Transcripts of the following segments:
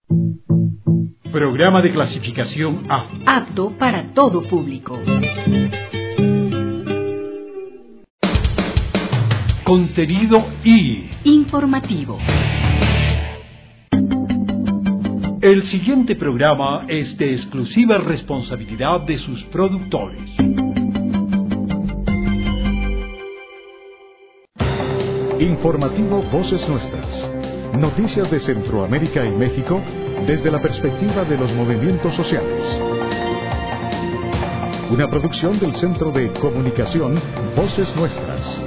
Programa de clasificación A. Apto para todo público. Contenido I. Informativo. El siguiente programa es de exclusiva responsabilidad de sus productores. Informativo Voces Nuestras. Noticias de Centroamérica y México desde la perspectiva de los movimientos sociales. Una producción del Centro de Comunicación Voces Nuestras.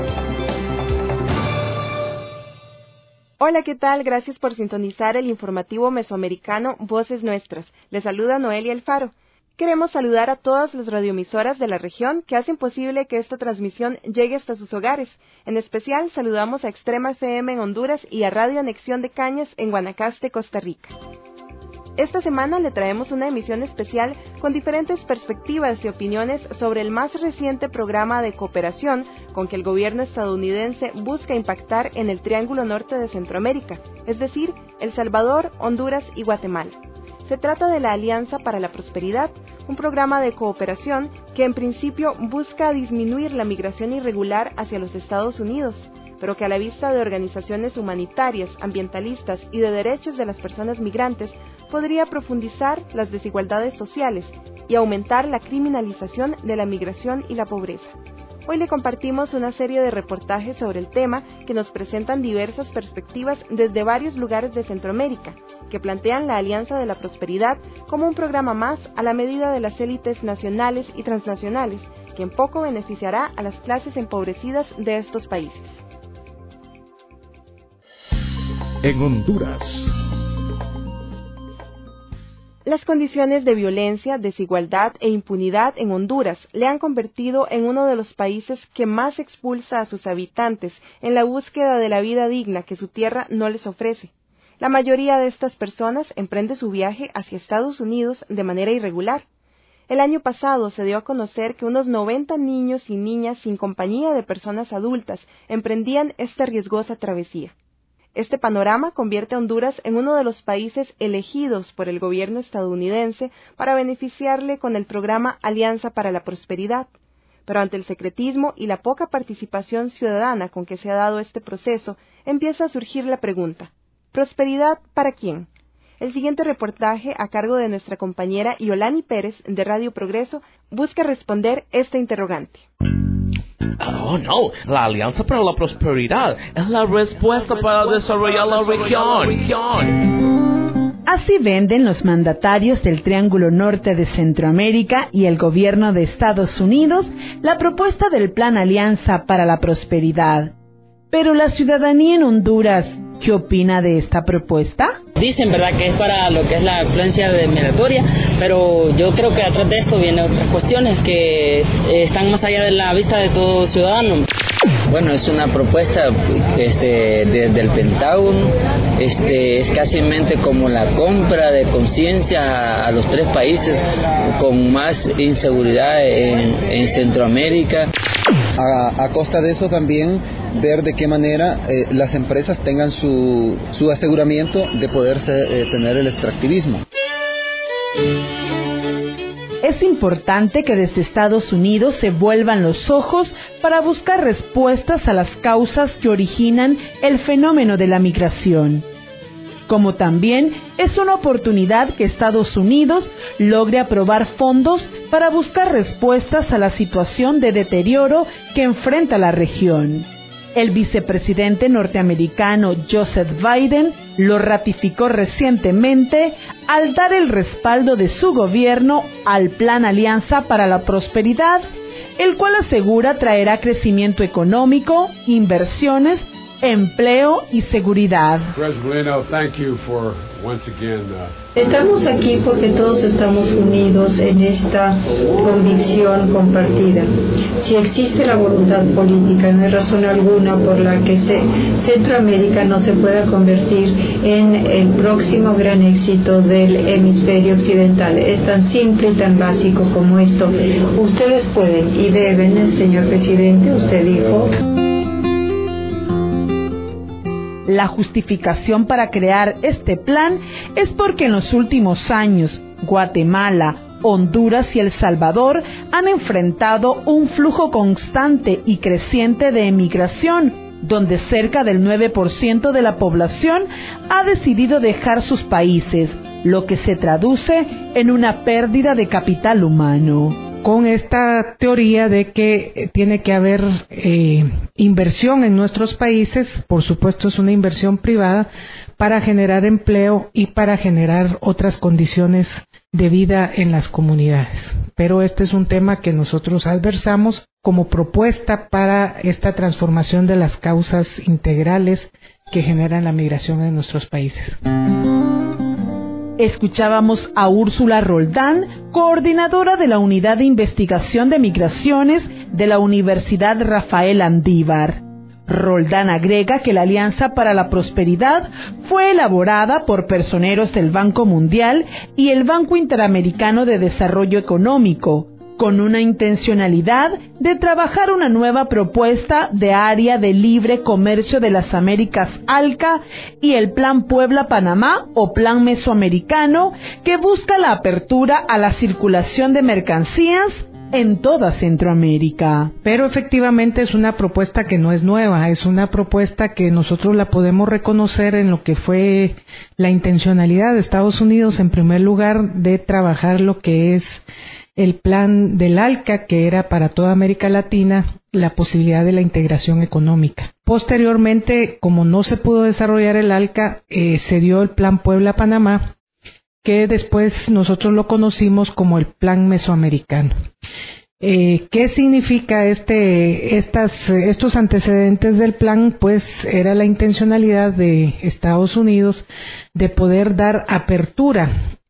Hola, ¿qué tal? Gracias por sintonizar el informativo mesoamericano Voces Nuestras. Les saluda Noelia Alfaro. Queremos saludar a todas las radioemisoras de la región que hacen posible que esta transmisión llegue hasta sus hogares. En especial, saludamos a Extrema FM en Honduras y a Radio Anexión de Cañas en Guanacaste, Costa Rica. Esta semana le traemos una emisión especial con diferentes perspectivas y opiniones sobre el más reciente programa de cooperación con que el gobierno estadounidense busca impactar en el Triángulo Norte de Centroamérica, es decir, El Salvador, Honduras y Guatemala. Se trata de la Alianza para la Prosperidad, un programa de cooperación que en principio busca disminuir la migración irregular hacia los Estados Unidos, pero que a la vista de organizaciones humanitarias, ambientalistas y de derechos de las personas migrantes podría profundizar las desigualdades sociales y aumentar la criminalización de la migración y la pobreza. Hoy le compartimos una serie de reportajes sobre el tema que nos presentan diversas perspectivas desde varios lugares de Centroamérica, que plantean la Alianza de la Prosperidad como un programa más a la medida de las élites nacionales y transnacionales, que en poco beneficiará a las clases empobrecidas de estos países. En Honduras. Las condiciones de violencia, desigualdad e impunidad en Honduras le han convertido en uno de los países que más expulsa a sus habitantes en la búsqueda de la vida digna que su tierra no les ofrece. La mayoría de estas personas emprende su viaje hacia Estados Unidos de manera irregular. El año pasado se dio a conocer que unos 90 niños y niñas sin compañía de personas adultas emprendían esta riesgosa travesía. Este panorama convierte a Honduras en uno de los países elegidos por el gobierno estadounidense para beneficiarle con el programa Alianza para la Prosperidad. Pero ante el secretismo y la poca participación ciudadana con que se ha dado este proceso, empieza a surgir la pregunta: ¿prosperidad para quién? El siguiente reportaje, a cargo de nuestra compañera Yolani Pérez de Radio Progreso, busca responder esta interrogante. Oh, no, la Alianza para la Prosperidad es la respuesta para desarrollar la región. Así venden los mandatarios del Triángulo Norte de Centroamérica y el gobierno de Estados Unidos la propuesta del Plan Alianza para la Prosperidad. Pero la ciudadanía en Honduras, ¿qué opina de esta propuesta? Dicen, ¿verdad?, que es para lo que es la influencia migratoria, pero yo creo que atrás de esto vienen otras cuestiones que están más allá de la vista de todo ciudadano. Bueno, es una propuesta desde el Pentágono, es casi como la compra de conciencia a los tres países con más inseguridad en Centroamérica. A costa de eso también ver de qué manera las empresas tengan su aseguramiento de poder tener el extractivismo. Es importante que desde Estados Unidos se vuelvan los ojos para buscar respuestas a las causas que originan el fenómeno de la migración. Como también es una oportunidad que Estados Unidos logre aprobar fondos para buscar respuestas a la situación de deterioro que enfrenta la región. El vicepresidente norteamericano Joseph Biden lo ratificó recientemente al dar el respaldo de su gobierno al Plan Alianza para la Prosperidad, el cual asegura traerá crecimiento económico, inversiones, empleo y seguridad. Estamos aquí porque todos estamos unidos en esta convicción compartida. Si existe la voluntad política, no hay razón alguna por la que Centroamérica no se pueda convertir en el próximo gran éxito del hemisferio occidental. Es tan simple y tan básico como esto. Ustedes pueden y deben, señor presidente, usted dijo. La justificación para crear este plan es porque en los últimos años Guatemala, Honduras y El Salvador han enfrentado un flujo constante y creciente de emigración, donde cerca del 9% de la población ha decidido dejar sus países, lo que se traduce en una pérdida de capital humano. Con esta teoría de que tiene que haber inversión en nuestros países, por supuesto es una inversión privada, para generar empleo y para generar otras condiciones de vida en las comunidades. Pero este es un tema que nosotros adversamos como propuesta para esta transformación de las causas integrales que generan la migración en nuestros países. Escuchábamos a Úrsula Roldán, coordinadora de la Unidad de Investigación de Migraciones de la Universidad Rafael Andívar. Roldán agrega que la Alianza para la Prosperidad fue elaborada por personeros del Banco Mundial y el Banco Interamericano de Desarrollo Económico, con una intencionalidad de trabajar una nueva propuesta de área de libre comercio de las Américas ALCA y el Plan Puebla-Panamá o Plan Mesoamericano, que busca la apertura a la circulación de mercancías en toda Centroamérica. Pero efectivamente es una propuesta que no es nueva, es una propuesta que nosotros la podemos reconocer en lo que fue la intencionalidad de Estados Unidos, en primer lugar, de trabajar lo que es el plan del ALCA, que era para toda América Latina la posibilidad de la integración económica. Posteriormente, como no se pudo desarrollar el ALCA, se dio el Plan Puebla-Panamá, que después nosotros lo conocimos como el Plan Mesoamericano. ¿Qué significa estos antecedentes del plan? Pues era la intencionalidad de Estados Unidos de poder dar apertura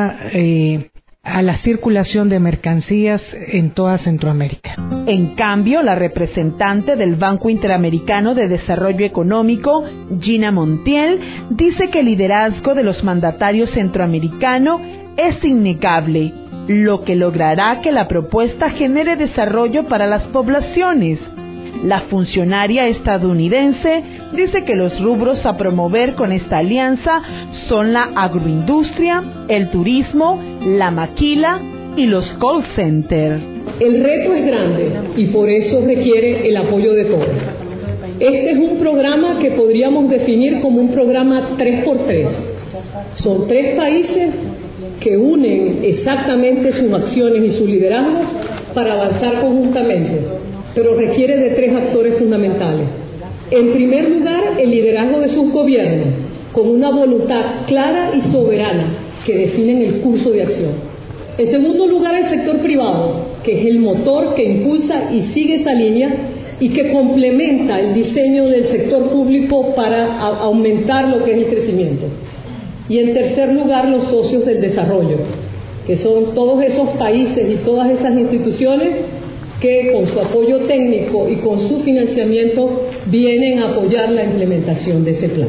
a la circulación de mercancías en toda Centroamérica. En cambio, la representante del Banco Interamericano de Desarrollo Económico, Gina Montiel, dice que el liderazgo de los mandatarios centroamericanos es innegable, lo que logrará que la propuesta genere desarrollo para las poblaciones. La funcionaria estadounidense dice que los rubros a promover con esta alianza son la agroindustria, el turismo, la maquila y los call centers. El reto es grande y por eso requiere el apoyo de todos. Este es un programa que podríamos definir como un programa 3x3. Son 3 países que unen exactamente sus acciones y su liderazgo para avanzar conjuntamente, pero requiere de 3 actores fundamentales. En primer lugar, el liderazgo de sus gobiernos, con una voluntad clara y soberana que definen el curso de acción. En segundo lugar, el sector privado, que es el motor que impulsa y sigue esa línea y que complementa el diseño del sector público para aumentar lo que es el crecimiento. Y en tercer lugar, los socios del desarrollo, que son todos esos países y todas esas instituciones que con su apoyo técnico y con su financiamiento vienen a apoyar la implementación de ese plan.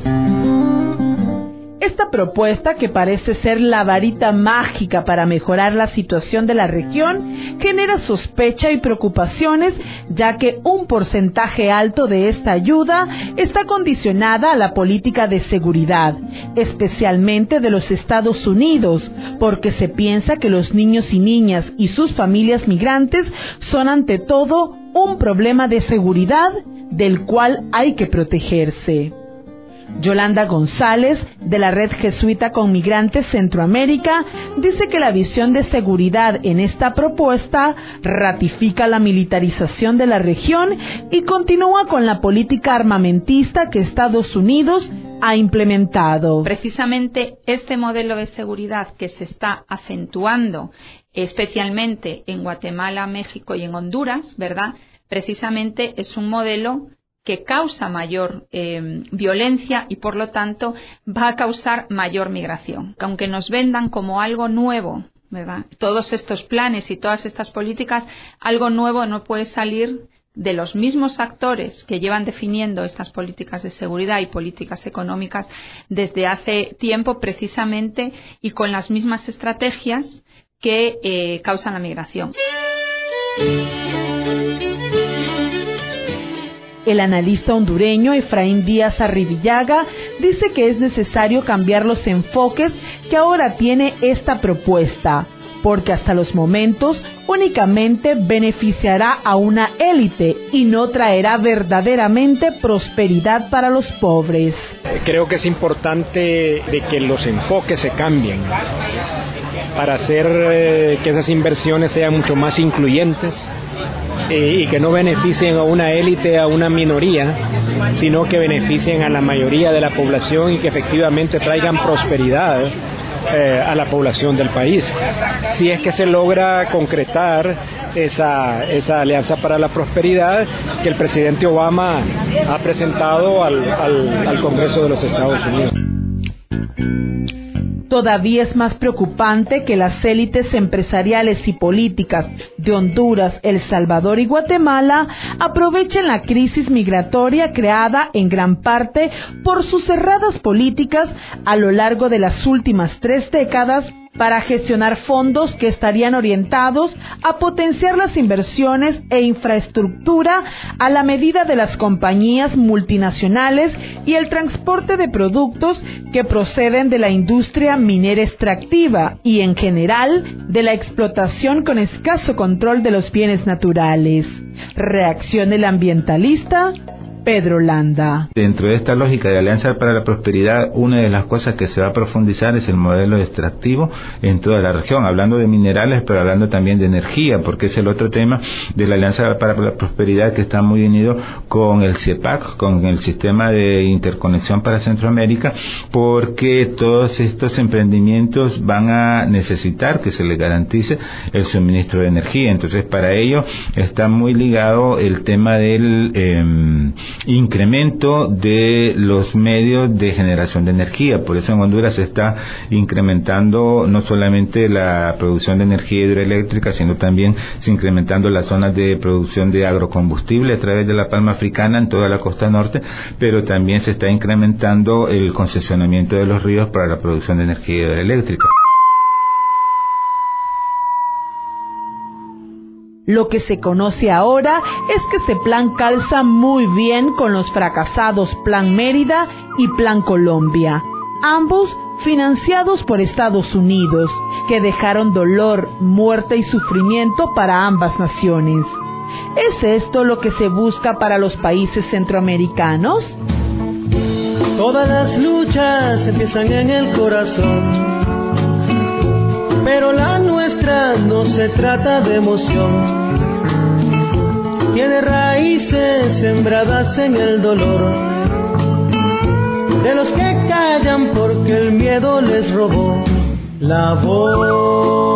Esta propuesta, que parece ser la varita mágica para mejorar la situación de la región, genera sospecha y preocupaciones, ya que un porcentaje alto de esta ayuda está condicionada a la política de seguridad, especialmente de los Estados Unidos, porque se piensa que los niños y niñas y sus familias migrantes son ante todo un problema de seguridad del cual hay que protegerse. Yolanda González, de la Red Jesuita con Migrantes Centroamérica, dice que la visión de seguridad en esta propuesta ratifica la militarización de la región y continúa con la política armamentista que Estados Unidos ha implementado. Precisamente este modelo de seguridad que se está acentuando, especialmente en Guatemala, México y en Honduras, ¿verdad? Precisamente es un modelo que causa mayor violencia y por lo tanto va a causar mayor migración. Aunque nos vendan como algo nuevo, ¿verdad? Todos estos planes y todas estas políticas, algo nuevo no puede salir de los mismos actores que llevan definiendo estas políticas de seguridad y políticas económicas desde hace tiempo precisamente y con las mismas estrategias que causan la migración. El analista hondureño Efraín Díaz Arribillaga dice que es necesario cambiar los enfoques que ahora tiene esta propuesta, porque hasta los momentos únicamente beneficiará a una élite y no traerá verdaderamente prosperidad para los pobres. Creo que es importante de que los enfoques se cambien para hacer que esas inversiones sean mucho más incluyentes y que no beneficien a una élite, a una minoría, sino que beneficien a la mayoría de la población y que efectivamente traigan prosperidad a la población del país. Si es que se logra concretar esa alianza para la prosperidad que el presidente Obama ha presentado al Congreso de los Estados Unidos. Todavía es más preocupante que las élites empresariales y políticas de Honduras, El Salvador y Guatemala aprovechen la crisis migratoria creada en gran parte por sus cerradas políticas a lo largo de las últimas 3 décadas para gestionar fondos que estarían orientados a potenciar las inversiones e infraestructura a la medida de las compañías multinacionales y el transporte de productos que proceden de la industria minera extractiva y, en general, de la explotación con escaso control de los bienes naturales. Reacción del ambientalista Pedro Landa. Dentro de esta lógica de Alianza para la Prosperidad, una de las cosas que se va a profundizar es el modelo extractivo en toda la región, hablando de minerales, pero hablando también de energía, porque es el otro tema de la Alianza para la Prosperidad que está muy unido con el CIEPAC, con el Sistema de Interconexión para Centroamérica, porque todos estos emprendimientos van a necesitar que se les garantice el suministro de energía. Entonces, para ello está muy ligado el tema del incremento de los medios de generación de energía. Por eso en Honduras se está incrementando no solamente la producción de energía hidroeléctrica, sino también se incrementando las zonas de producción de agrocombustible a través de la palma africana en toda la costa norte, pero también se está incrementando el concesionamiento de los ríos para la producción de energía hidroeléctrica. Lo que se conoce ahora es que ese plan calza muy bien con los fracasados Plan Mérida y Plan Colombia, ambos financiados por Estados Unidos, que dejaron dolor, muerte y sufrimiento para ambas naciones. ¿Es esto lo que se busca para los países centroamericanos? Todas las luchas empiezan en el corazón, pero la nuestra no se trata de emoción. Tiene raíces sembradas en el dolor de los que callan porque el miedo les robó la voz.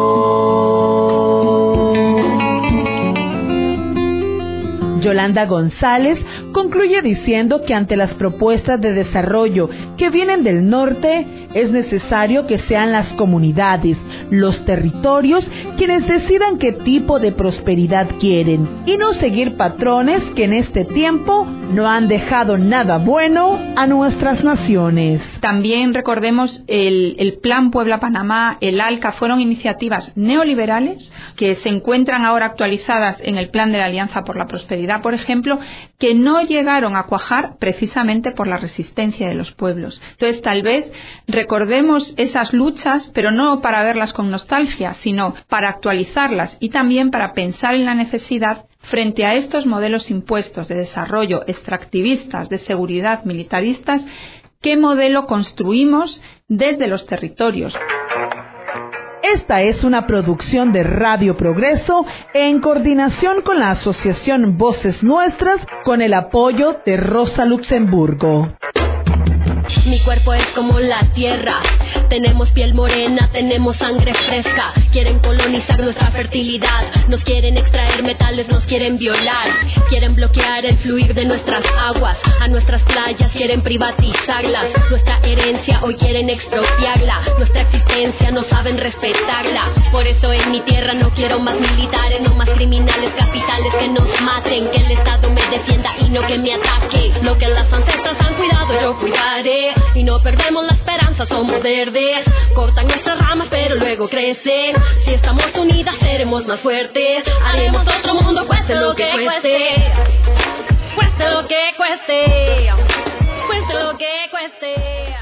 Yolanda González concluye diciendo que ante las propuestas de desarrollo que vienen del norte, es necesario que sean las comunidades, los territorios, quienes decidan qué tipo de prosperidad quieren y no seguir patrones que en este tiempo no han dejado nada bueno a nuestras naciones. También recordemos el Plan Puebla-Panamá, el ALCA, fueron iniciativas neoliberales que se encuentran ahora actualizadas en el Plan de la Alianza por la Prosperidad, por ejemplo, que no llegaron a cuajar precisamente por la resistencia de los pueblos. Entonces, tal vez recordemos esas luchas, pero no para verlas con nostalgia, sino para actualizarlas y también para pensar en la necesidad frente a estos modelos impuestos de desarrollo extractivistas, de seguridad militaristas, ¿qué modelo construimos desde los territorios? Esta es una producción de Radio Progreso en coordinación con la Asociación Voces Nuestras con el apoyo de Rosa Luxemburgo. Mi cuerpo es como la tierra, tenemos piel morena, tenemos sangre fresca. Quieren colonizar nuestra fertilidad, nos quieren extraer metales, nos quieren violar. Quieren bloquear el fluir de nuestras aguas, a nuestras playas quieren privatizarlas. Nuestra herencia hoy quieren expropiarla, nuestra existencia no saben respetarla. Por eso en mi tierra no quiero más militares, no más criminales capitales que nos maten. Que el Estado me defienda y no que me ataque. Lo que las ancestras han cuidado yo cuidaré. Y no perdemos la esperanza, somos verdes. Cortan nuestras ramas pero luego crecen. Si estamos unidas seremos más fuertes. Haremos otro mundo, cueste lo que cueste. Cueste lo que cueste, cueste lo que cueste.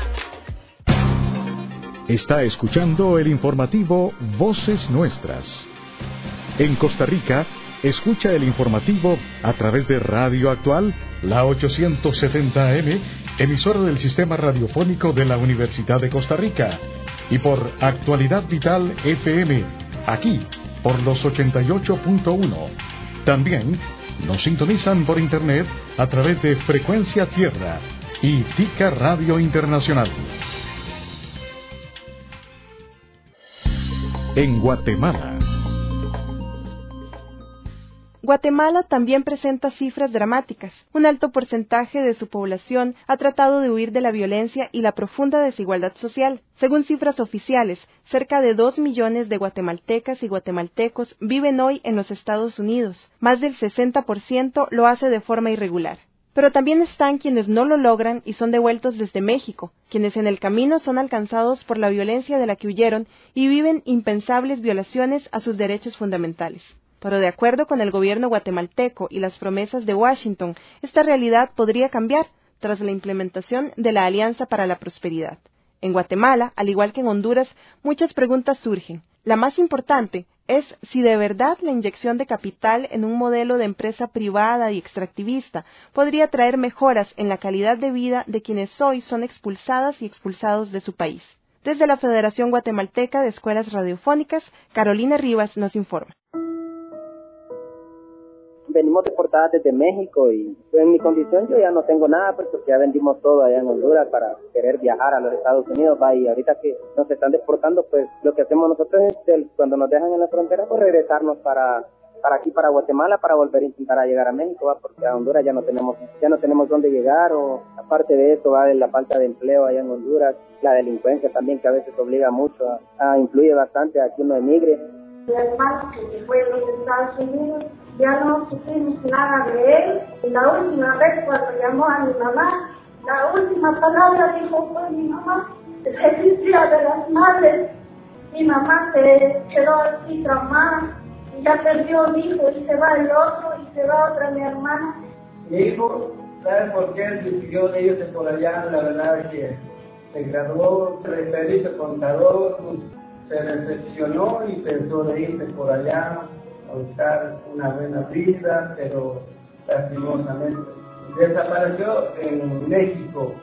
Está escuchando el informativo Voces Nuestras. En Costa Rica, escucha el informativo a través de Radio Actual, la 870 AM, emisora del Sistema Radiofónico de la Universidad de Costa Rica, y por Actualidad Vital FM, aquí, por los 88.1. También nos sintonizan por Internet a través de Frecuencia Tierra y Tica Radio Internacional. En Guatemala. Guatemala también presenta cifras dramáticas. Un alto porcentaje de su población ha tratado de huir de la violencia y la profunda desigualdad social. Según cifras oficiales, cerca de 2 millones de guatemaltecas y guatemaltecos viven hoy en los Estados Unidos. Más del 60% lo hace de forma irregular. Pero también están quienes no lo logran y son devueltos desde México, quienes en el camino son alcanzados por la violencia de la que huyeron y viven impensables violaciones a sus derechos fundamentales. Pero de acuerdo con el gobierno guatemalteco y las promesas de Washington, esta realidad podría cambiar tras la implementación de la Alianza para la Prosperidad. En Guatemala, al igual que en Honduras, muchas preguntas surgen. La más importante es si de verdad la inyección de capital en un modelo de empresa privada y extractivista podría traer mejoras en la calidad de vida de quienes hoy son expulsadas y expulsados de su país. Desde la Federación Guatemalteca de Escuelas Radiofónicas, Carolina Rivas nos informa. Venimos deportadas desde México y en mi condición yo ya no tengo nada, pues porque ya vendimos todo allá en Honduras para querer viajar a los Estados Unidos, y ahorita que nos están deportando, pues lo que hacemos nosotros es, cuando nos dejan en la frontera, pues regresarnos para aquí, para Guatemala, para volver a intentar a llegar a México, porque a Honduras ya no tenemos dónde llegar, o aparte de eso, de la falta de empleo allá en Honduras, la delincuencia también, que a veces obliga mucho, influye bastante a que uno emigre. Mi hermano que fue a los Estados Unidos, ya no supimos nada de él. Y la última vez cuando llamó a mi mamá, la última palabra dijo fue mi mamá. Feliz Día de las Madres. Mi mamá se quedó así traumada, y ya perdió un hijo y se va el otro y se va otra mi hermana. Mi hijo, ¿sabe por qué decidió de irse por allá? La verdad es que se graduó, se hizo contador, se decepcionó y pensó de irse por allá a buscar una buena vida, pero lastimosamente desapareció en México.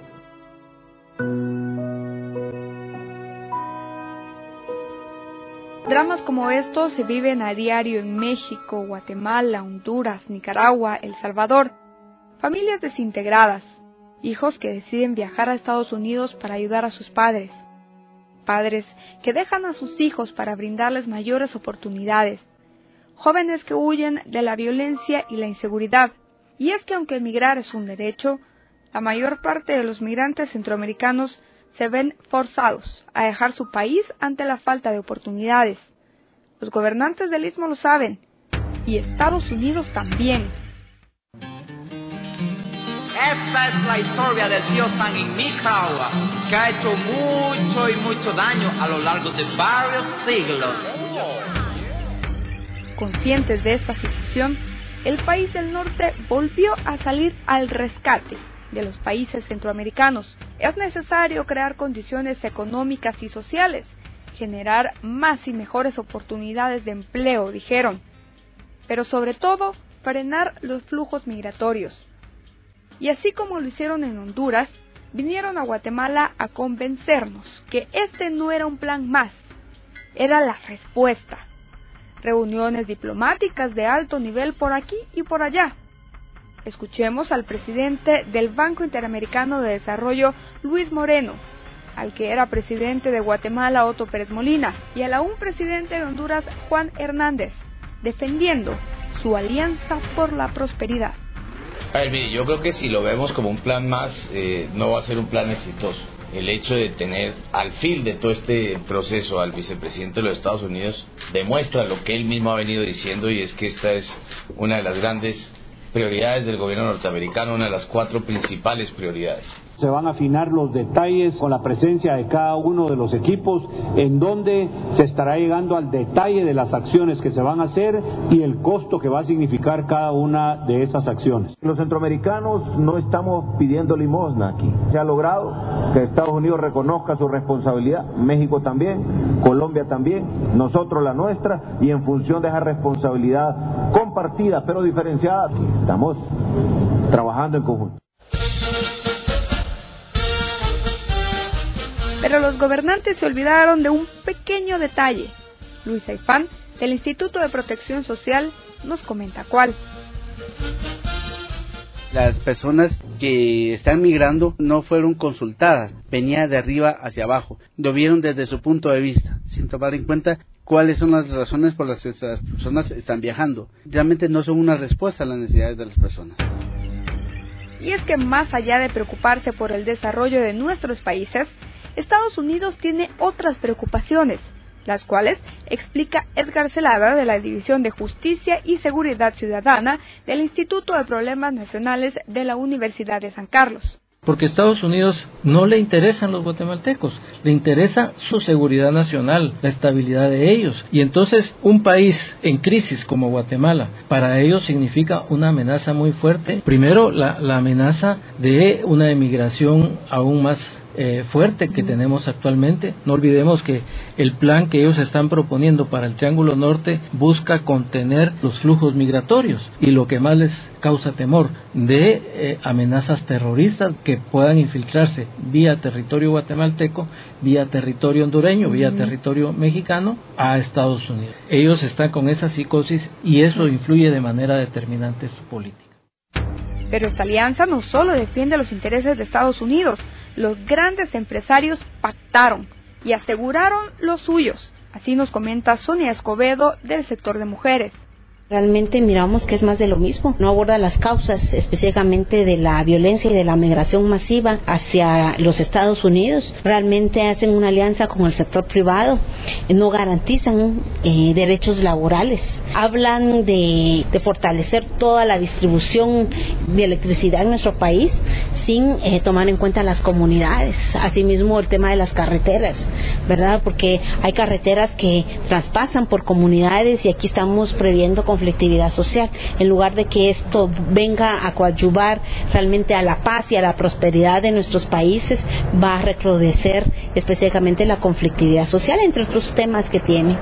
Dramas como estos se viven a diario en México, Guatemala, Honduras, Nicaragua, El Salvador. Familias desintegradas, hijos que deciden viajar a Estados Unidos para ayudar a sus padres. Padres que dejan a sus hijos para brindarles mayores oportunidades. Jóvenes que huyen de la violencia y la inseguridad. Y es que aunque emigrar es un derecho, la mayor parte de los migrantes centroamericanos se ven forzados a dejar su país ante la falta de oportunidades. Los gobernantes del Istmo lo saben, y Estados Unidos también. Esta es la historia del tío Sam en Nicaragua, que ha hecho mucho daño a lo largo de varios siglos. Conscientes de esta situación, el país del norte volvió a salir al rescate de los países centroamericanos. Es necesario crear condiciones económicas y sociales, generar más y mejores oportunidades de empleo, dijeron, pero sobre todo frenar los flujos migratorios. Y así como lo hicieron en Honduras, vinieron a Guatemala a convencernos que este no era un plan más, era la respuesta. Reuniones diplomáticas de alto nivel por aquí y por allá. Escuchemos al presidente del Banco Interamericano de Desarrollo, Luis Moreno, al que era presidente de Guatemala, Otto Pérez Molina, y al aún presidente de Honduras, Juan Hernández, defendiendo su alianza por la prosperidad. A ver, mire, yo creo que si lo vemos como un plan más, no va a ser un plan exitoso. El hecho de tener al fin de todo este proceso al vicepresidente de los Estados Unidos demuestra lo que él mismo ha venido diciendo, y es que esta es una de las grandes prioridades del gobierno norteamericano, una de las 4 principales prioridades. Se van a afinar los detalles con la presencia de cada uno de los equipos, en donde se estará llegando al detalle de las acciones que se van a hacer y el costo que va a significar cada una de esas acciones. Los centroamericanos no estamos pidiendo limosna aquí. Se ha logrado que Estados Unidos reconozca su responsabilidad, México también, Colombia también, nosotros la nuestra, y en función de esa responsabilidad compartida pero diferenciada, aquí estamos trabajando en conjunto. Pero los gobernantes se olvidaron de un pequeño detalle. Luis Aifán, del Instituto de Protección Social, nos comenta cuál. Las personas que están migrando no fueron consultadas, venía de arriba hacia abajo, lo vieron desde su punto de vista, sin tomar en cuenta cuáles son las razones por las que estas personas están viajando. Realmente no son una respuesta a las necesidades de las personas. Y es que más allá de preocuparse por el desarrollo de nuestros países, Estados Unidos tiene otras preocupaciones, las cuales explica Edgar Celada de la División de Justicia y Seguridad Ciudadana del Instituto de Problemas Nacionales de la Universidad de San Carlos. Porque a Estados Unidos no le interesan los guatemaltecos, le interesa su seguridad nacional, la estabilidad de ellos. Y entonces un país en crisis como Guatemala, para ellos significa una amenaza muy fuerte. Primero, la amenaza de una emigración aún más fuerte que tenemos actualmente. No olvidemos que el plan que ellos están proponiendo para el Triángulo Norte busca contener los flujos migratorios y lo que más les causa temor de amenazas terroristas que puedan infiltrarse vía territorio guatemalteco, vía territorio hondureño, vía territorio mexicano a Estados Unidos. Ellos están con esa psicosis y eso influye de manera determinante en su política. Pero esta alianza no solo defiende los intereses de Estados Unidos, los grandes empresarios pactaron y aseguraron los suyos. Así nos comenta Sonia Escobedo del sector de mujeres. Realmente miramos que es más de lo mismo, no aborda las causas específicamente de la violencia y de la migración masiva hacia los Estados Unidos. Realmente hacen una alianza con el sector privado, no garantizan derechos laborales. Hablan de fortalecer toda la distribución de electricidad en nuestro país sin tomar en cuenta las comunidades. Asimismo el tema de las carreteras, ¿verdad? Porque hay carreteras que traspasan por comunidades y aquí estamos previendo conflictividad social, en lugar de que esto venga a coadyuvar realmente a la paz y a la prosperidad de nuestros países, va a recrudecer específicamente la conflictividad social, entre otros temas que tiene.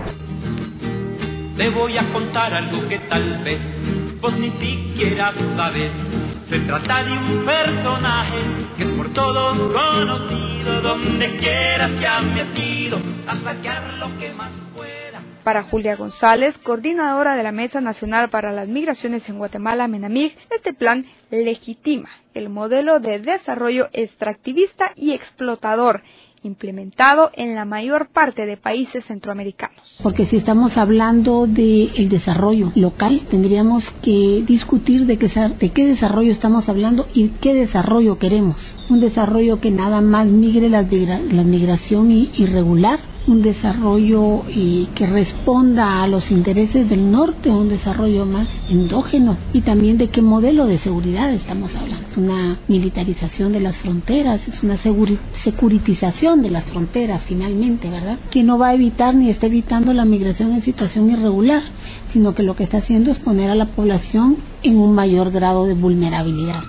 Te voy a contar algo que tal vez vos ni siquiera sabes. Se trata de un personaje que es por todos conocido, donde quiera se ha metido a saquear lo que más pueda. Para Julia González, coordinadora de la Mesa Nacional para las Migraciones en Guatemala, MENAMIG, este plan legitima el modelo de desarrollo extractivista y explotador implementado en la mayor parte de países centroamericanos. Porque si estamos hablando del desarrollo local, tendríamos que discutir de qué desarrollo estamos hablando y qué desarrollo queremos. Un desarrollo que nada más migre la migración irregular, un desarrollo que responda a los intereses del norte, un desarrollo más endógeno, y también de qué modelo de seguridad estamos hablando. Una militarización de las fronteras, es una securitización de las fronteras finalmente, ¿verdad? Que no va a evitar ni está evitando la migración en situación irregular, sino que lo que está haciendo es poner a la población en un mayor grado de vulnerabilidad.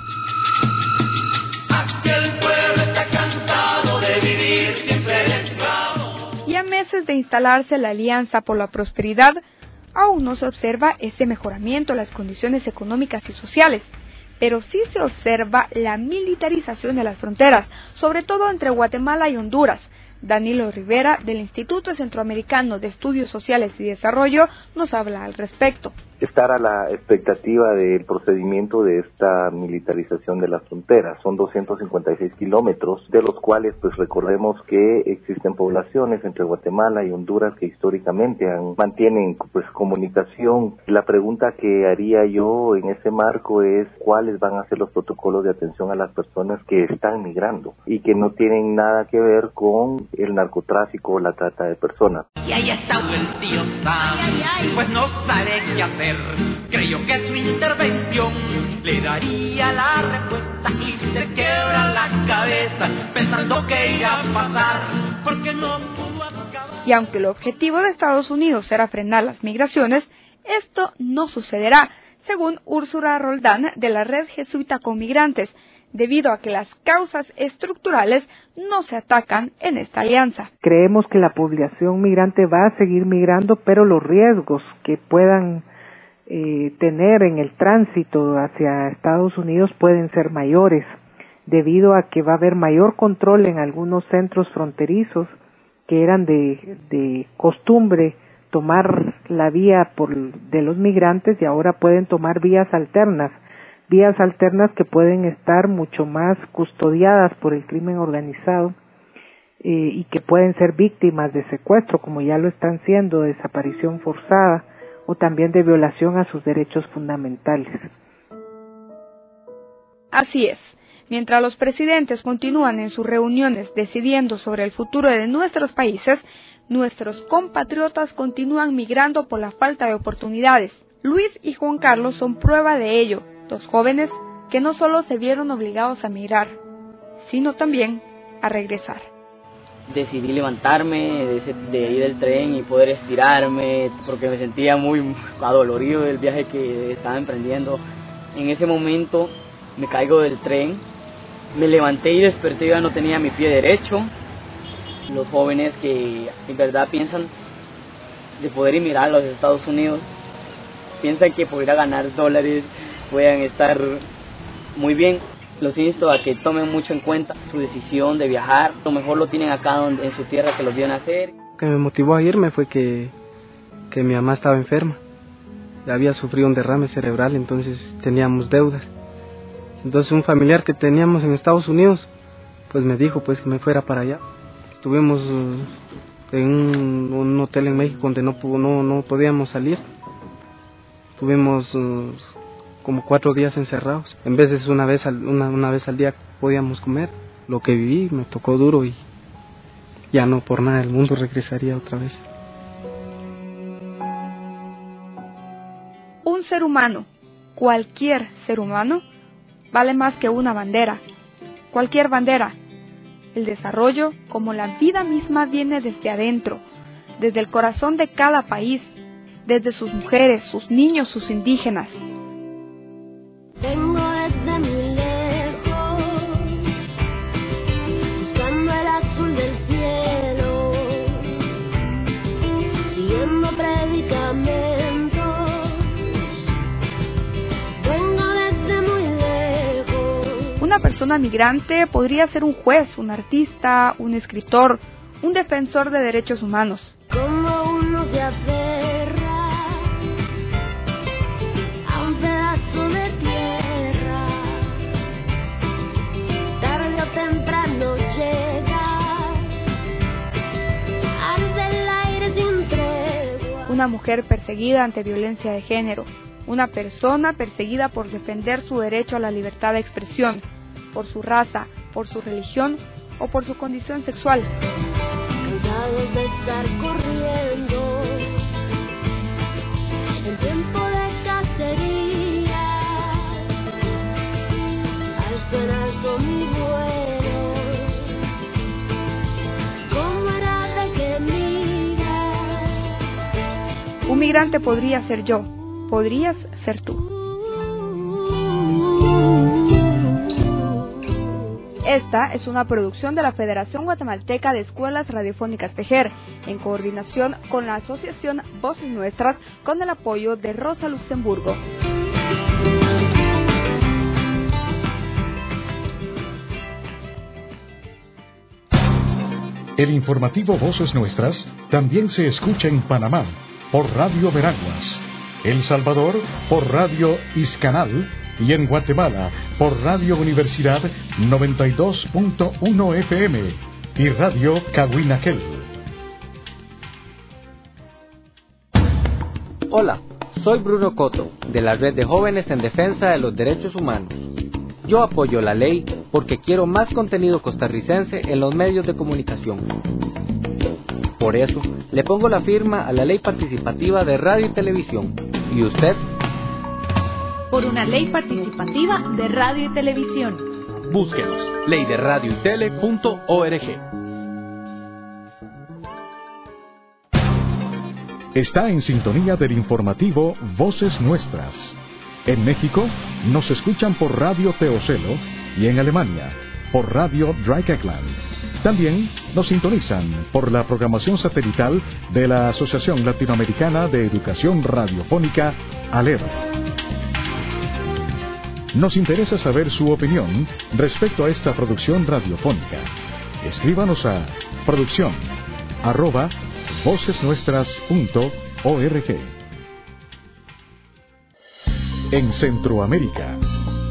Y a meses de instalarse la Alianza por la Prosperidad, aún no se observa ese mejoramiento de las condiciones económicas y sociales, pero sí se observa la militarización de las fronteras, sobre todo entre Guatemala y Honduras. Danilo Rivera, del Instituto Centroamericano de Estudios Sociales y Desarrollo, nos habla al respecto. Estar a la expectativa del procedimiento de esta militarización de las fronteras. Son 256 kilómetros, de los cuales pues recordemos que existen poblaciones entre Guatemala y Honduras que históricamente mantienen pues comunicación. La pregunta que haría yo en ese marco es cuáles van a ser los protocolos de atención a las personas que están migrando y que no tienen nada que ver con el narcotráfico o la trata de personas. Y ahí está el tío Sam, pues no sabe qué hacer. mujer. Creyó que su intervención le daría la respuesta y se quebra la cabeza pensando que irá a pasar porque no pudo acabar. Y aunque el objetivo de Estados Unidos era frenar las migraciones, esto no sucederá, según Úrsula Roldán de la Red Jesuita con Migrantes, debido a que las causas estructurales no se atacan en esta alianza. Creemos que la población migrante va a seguir migrando, pero los riesgos que puedan tener en el tránsito hacia Estados Unidos pueden ser mayores, debido a que va a haber mayor control en algunos centros fronterizos que eran de costumbre tomar la vía de los migrantes y ahora pueden tomar vías alternas que pueden estar mucho más custodiadas por el crimen organizado y que pueden ser víctimas de secuestro, como ya lo están siendo, de desaparición forzada o también de violación a sus derechos fundamentales. Así es. Mientras los presidentes continúan en sus reuniones decidiendo sobre el futuro de nuestros países, nuestros compatriotas continúan migrando por la falta de oportunidades. Luis y Juan Carlos son prueba de ello, dos jóvenes que no solo se vieron obligados a migrar, sino también a regresar. Decidí levantarme de ahí del tren y poder estirarme porque me sentía muy adolorido del viaje que estaba emprendiendo. En ese momento me caigo del tren, me levanté y desperté y ya no tenía mi pie derecho. Los jóvenes que en verdad piensan de poder emigrar a los Estados Unidos, piensan que por ir a ganar dólares puedan estar muy bien. Los insto a que tomen mucho en cuenta su decisión de viajar. Lo mejor lo tienen acá en su tierra que los vieron hacer. Lo que me motivó a irme fue que mi mamá estaba enferma. Había sufrido un derrame cerebral, entonces teníamos deudas. Entonces un familiar que teníamos en Estados Unidos pues me dijo pues que me fuera para allá. Estuvimos en un hotel en México donde no podíamos salir. Estuvimos como 4 días encerrados. En vez de una vez al día podíamos comer. Lo que viví me tocó duro y ya no por nada del mundo regresaría otra vez. Un ser humano, cualquier ser humano, vale más que una bandera. Cualquier bandera. El desarrollo, como la vida misma, viene desde adentro, desde el corazón de cada país, desde sus mujeres, sus niños, sus indígenas. Vengo desde muy lejos, buscando el azul del cielo, siguiendo predicamentos. Vengo desde muy lejos. Una persona migrante podría ser un juez, un artista, un escritor, un defensor de derechos humanos. Como uno se aferra a un pedazo de tierra, tarde o temprano llega, arde el aire sin tregua. Una mujer perseguida ante violencia de género, una persona perseguida por defender su derecho a la libertad de expresión, por su raza, por su religión o por su condición sexual. Cansados de estar corriendo en tiempo de cacería, alzo en alto mi vuelo, como era de que mira. Un migrante podría ser yo, podrías ser tú. Esta es una producción de la Federación Guatemalteca de Escuelas Radiofónicas FEJER, en coordinación con la Asociación Voces Nuestras, con el apoyo de Rosa Luxemburgo. El informativo Voces Nuestras también se escucha en Panamá por Radio Veraguas, El Salvador por Radio Iscanal y en Guatemala por Radio Universidad 92.1 FM y Radio Cahuinaquel. Hola, soy Bruno Coto, de la Red de Jóvenes en Defensa de los Derechos Humanos. Yo apoyo la ley porque quiero más contenido costarricense en los medios de comunicación. Por eso, le pongo la firma a la Ley Participativa de Radio y Televisión, ¿Y usted? Por una ley participativa de radio y televisión. Búsquenos, leyderadioytele.org. Está en sintonía del informativo Voces Nuestras. En México nos escuchan por Radio Teocelo y en Alemania por Radio Dreieckland. También nos sintonizan por la programación satelital de la Asociación Latinoamericana de Educación Radiofónica, ALER. Nos interesa saber su opinión respecto a esta producción radiofónica. Escríbanos a producción@vocesnuestras.org. En Centroamérica.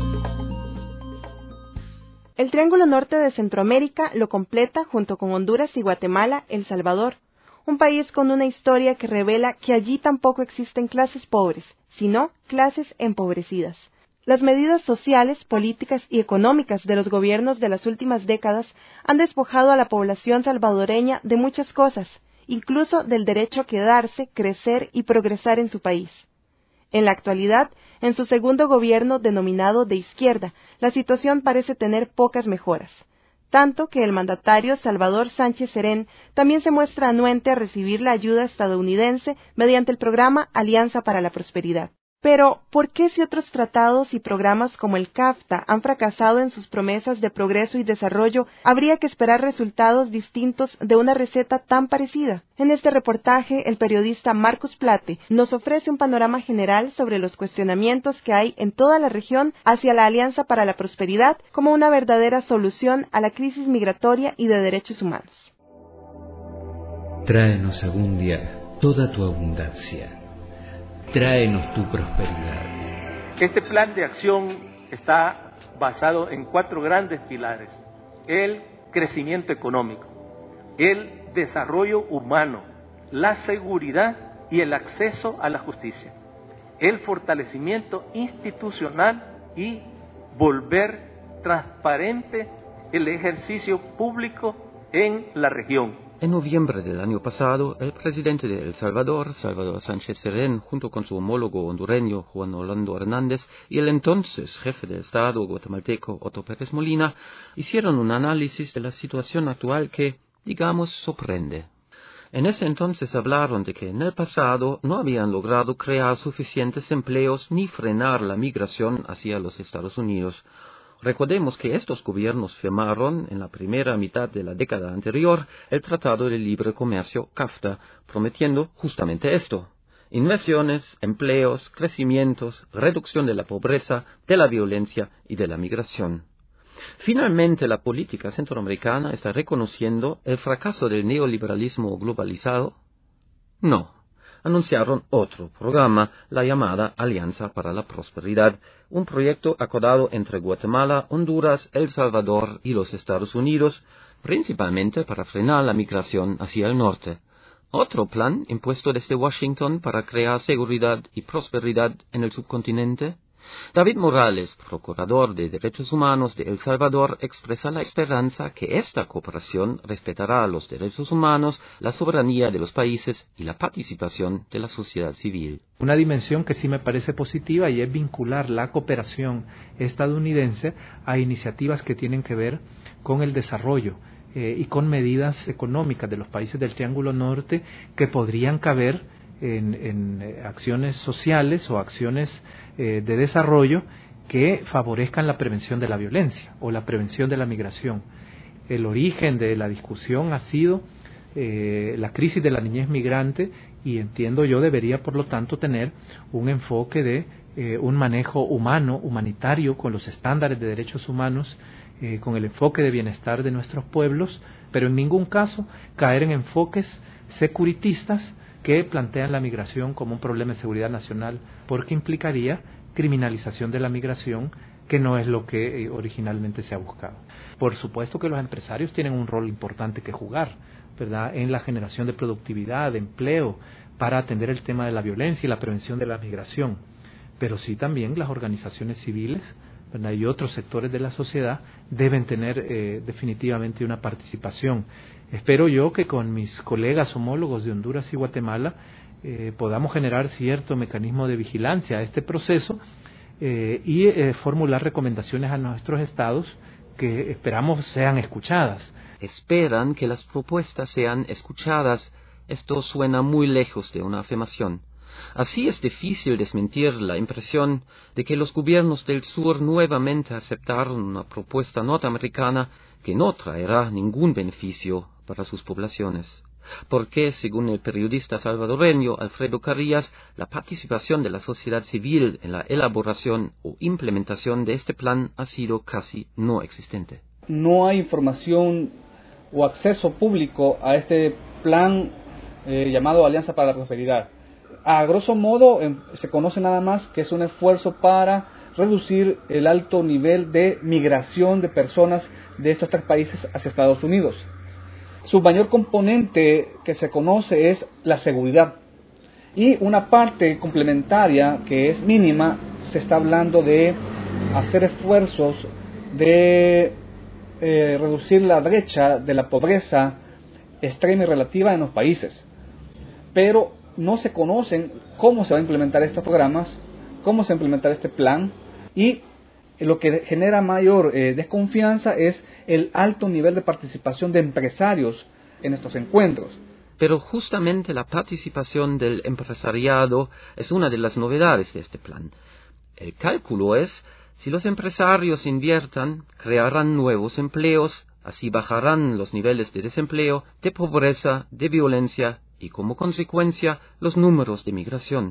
El Triángulo Norte de Centroamérica lo completa junto con Honduras y Guatemala, El Salvador, un país con una historia que revela que allí tampoco existen clases pobres, sino clases empobrecidas. Las medidas sociales, políticas y económicas de los gobiernos de las últimas décadas han despojado a la población salvadoreña de muchas cosas, incluso del derecho a quedarse, crecer y progresar en su país. En la actualidad, en su segundo gobierno denominado de izquierda, la situación parece tener pocas mejoras, tanto que el mandatario Salvador Sánchez Serén también se muestra anuente a recibir la ayuda estadounidense mediante el programa Alianza para la Prosperidad. Pero, ¿por qué si otros tratados y programas como el CAFTA han fracasado en sus promesas de progreso y desarrollo, habría que esperar resultados distintos de una receta tan parecida? En este reportaje, el periodista Marcus Plate nos ofrece un panorama general sobre los cuestionamientos que hay en toda la región hacia la Alianza para la Prosperidad como una verdadera solución a la crisis migratoria y de derechos humanos. Tráenos, Abundia, toda tu abundancia. Tráenos tu prosperidad. Este plan de acción está basado en 4 grandes pilares: el crecimiento económico, el desarrollo humano, la seguridad y el acceso a la justicia, el fortalecimiento institucional y volver transparente el ejercicio público en la región. En noviembre del año pasado, el presidente de El Salvador, Salvador Sánchez Serén, junto con su homólogo hondureño Juan Orlando Hernández y el entonces jefe de Estado guatemalteco Otto Pérez Molina, hicieron un análisis de la situación actual que, digamos, sorprende. En ese entonces hablaron de que en el pasado no habían logrado crear suficientes empleos ni frenar la migración hacia los Estados Unidos. Recordemos que estos gobiernos firmaron en la primera mitad de la década anterior el Tratado de Libre Comercio CAFTA, prometiendo justamente esto: inversiones, empleos, crecimientos, reducción de la pobreza, de la violencia y de la migración. Finalmente, la política centroamericana está reconociendo el fracaso del neoliberalismo globalizado. No. Anunciaron otro programa, la llamada Alianza para la Prosperidad, un proyecto acordado entre Guatemala, Honduras, El Salvador y los Estados Unidos, principalmente para frenar la migración hacia el norte. Otro plan impuesto desde Washington para crear seguridad y prosperidad en el subcontinente. David Morales, procurador de Derechos Humanos de El Salvador, expresa la esperanza que esta cooperación respetará los derechos humanos, la soberanía de los países y la participación de la sociedad civil. Una dimensión que sí me parece positiva y es vincular la cooperación estadounidense a iniciativas que tienen que ver con el desarrollo y con medidas económicas de los países del Triángulo Norte que podrían caber en acciones sociales o acciones de desarrollo que favorezcan la prevención de la violencia o la prevención de la migración. El origen de la discusión ha sido la crisis de la niñez migrante y entiendo yo debería por lo tanto tener un enfoque de un manejo humano, humanitario, con los estándares de derechos humanos, con el enfoque de bienestar de nuestros pueblos, pero en ningún caso caer en enfoques securitistas que plantean la migración como un problema de seguridad nacional, porque implicaría criminalización de la migración, que no es lo que originalmente se ha buscado. Por supuesto que los empresarios tienen un rol importante que jugar, ¿verdad?, en la generación de productividad, de empleo, para atender el tema de la violencia y la prevención de la migración, pero sí también las organizaciones civiles, ¿verdad?, y otros sectores de la sociedad deben tener definitivamente una participación espero yo que con mis colegas homólogos de Honduras y Guatemala podamos generar cierto mecanismo de vigilancia a este proceso y formular recomendaciones a nuestros estados que esperamos sean escuchadas. Esperan que las propuestas sean escuchadas. Esto suena muy lejos de una afirmación. Así es difícil desmentir la impresión de que los gobiernos del sur nuevamente aceptaron una propuesta norteamericana que no traerá ningún beneficio para sus poblaciones. Porque, según el periodista salvadoreño Alfredo Carías, la participación de la sociedad civil en la elaboración o implementación de este plan ha sido casi no existente. No hay información o acceso público a este plan llamado Alianza para la Prosperidad. A grosso modo, se conoce nada más que es un esfuerzo para reducir el alto nivel de migración de personas de estos 3 países hacia Estados Unidos. Su mayor componente que se conoce es la seguridad. Y una parte complementaria que es mínima, se está hablando de hacer esfuerzos de reducir la brecha de la pobreza extrema y relativa en los países. Pero no se conocen cómo se va a implementar estos programas, cómo se va a implementar este plan, y lo que genera mayor desconfianza es el alto nivel de participación de empresarios en estos encuentros. Pero justamente la participación del empresariado es una de las novedades de este plan. El cálculo es, si los empresarios inviertan, crearán nuevos empleos, así bajarán los niveles de desempleo, de pobreza, de violencia y, como consecuencia, los números de migración.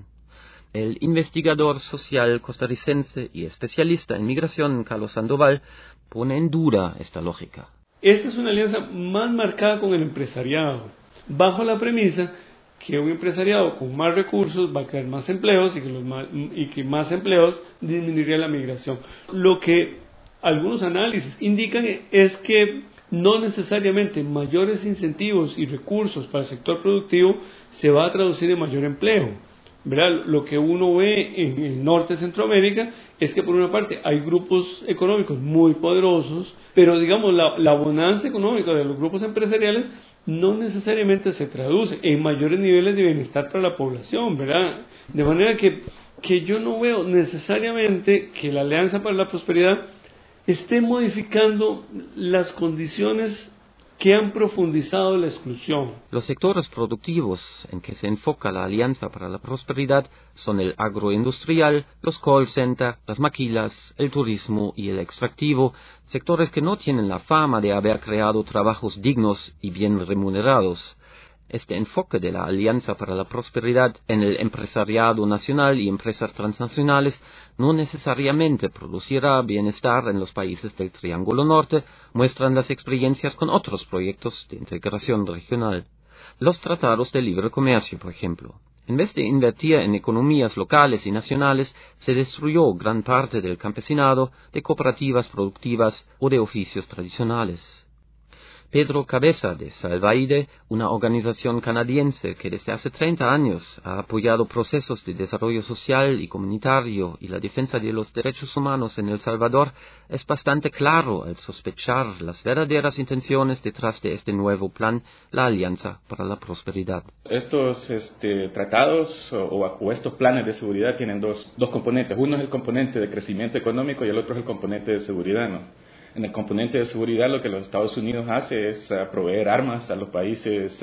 El investigador social costarricense y especialista en migración, Carlos Sandoval, pone en duda esta lógica. Esta es una alianza más marcada con el empresariado, bajo la premisa que un empresariado con más recursos va a crear más empleos y que más empleos disminuiría la migración. Lo que algunos análisis indican es que no necesariamente mayores incentivos y recursos para el sector productivo se va a traducir en mayor empleo. ¿Verdad? Lo que uno ve en el norte de Centroamérica es que por una parte hay grupos económicos muy poderosos, pero digamos la bonanza económica de los grupos empresariales no necesariamente se traduce en mayores niveles de bienestar para la población, ¿verdad? De manera que yo no veo necesariamente que la Alianza para la Prosperidad esté modificando las condiciones que han profundizado la exclusión. Los sectores productivos en que se enfoca la Alianza para la Prosperidad son el agroindustrial, los call centers, las maquilas, el turismo y el extractivo, sectores que no tienen la fama de haber creado trabajos dignos y bien remunerados. Este enfoque de la Alianza para la Prosperidad en el empresariado nacional y empresas transnacionales no necesariamente producirá bienestar en los países del Triángulo Norte, muestran las experiencias con otros proyectos de integración regional. Los tratados de libre comercio, por ejemplo. En vez de invertir en economías locales y nacionales, se destruyó gran parte del campesinado, de cooperativas productivas o de oficios tradicionales. Pedro Cabeza de Salvaide, una organización canadiense que desde hace 30 años ha apoyado procesos de desarrollo social y comunitario y la defensa de los derechos humanos en El Salvador, es bastante claro al sospechar las verdaderas intenciones detrás de este nuevo plan, la Alianza para la Prosperidad. Estos tratados o estos planes de seguridad tienen dos componentes. Uno es el componente de crecimiento económico y el otro es el componente de seguridad, ¿no? En el componente de seguridad lo que los Estados Unidos hace es proveer armas a los países